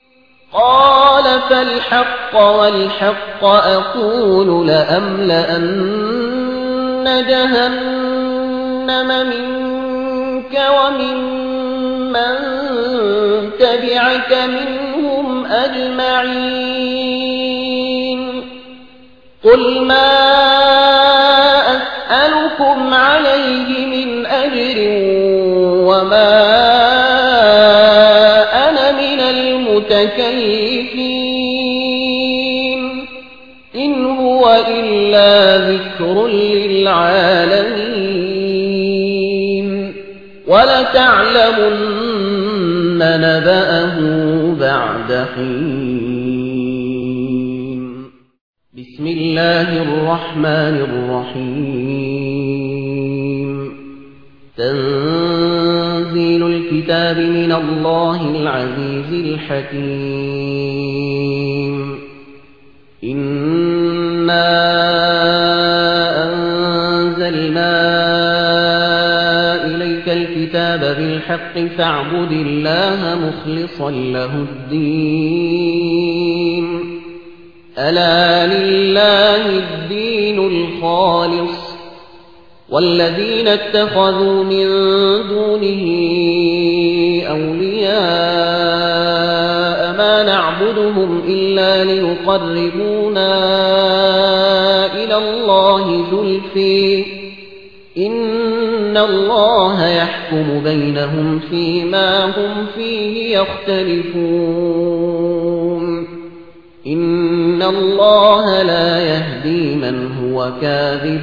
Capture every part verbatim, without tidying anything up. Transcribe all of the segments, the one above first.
قال فالحق والحق أقول لأملأن جهنم منك ومن من تبعك منهم أجمعين قل ما أسألكم عليه من أجر وما أنا من المتكلفين إن هو إلا ذكر للعالمين ولتعلمن نبأه بعد حين بسم الله الرحمن الرحيم تنزيل الكتاب من الله العزيز الحكيم إنا أنزلنا إليك الكتاب بالحق فاعبد الله مخلصا له الدين ألا لله الدين الخالص والذين اتخذوا من دونه أولياء ما نعبدهم إلا ليقربونا إلى الله زلفى إن الله يحكم بينهم فيما هم فيه يختلفون إن الله لا يهدي من هو كاذب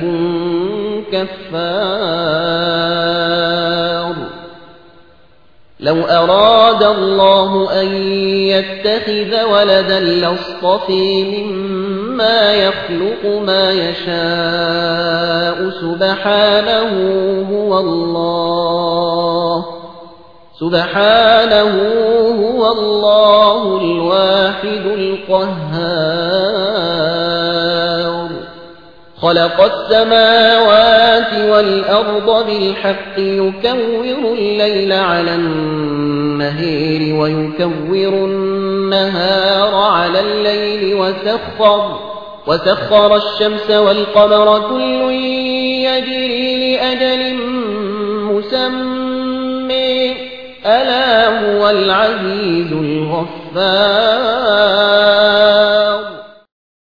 كفار لو أراد الله أن يتخذ ولدا لاصطفى مما يخلق ما يشاء سبحانه هو الله سبحانه هو الله الواحد القهار خلق السماوات والأرض بالحق يكور الليل على النهار ويكور النهار على الليل وسخر وسخر الشمس والقمر كل يجري لأجل مسمى ألا هو العزيز الغفار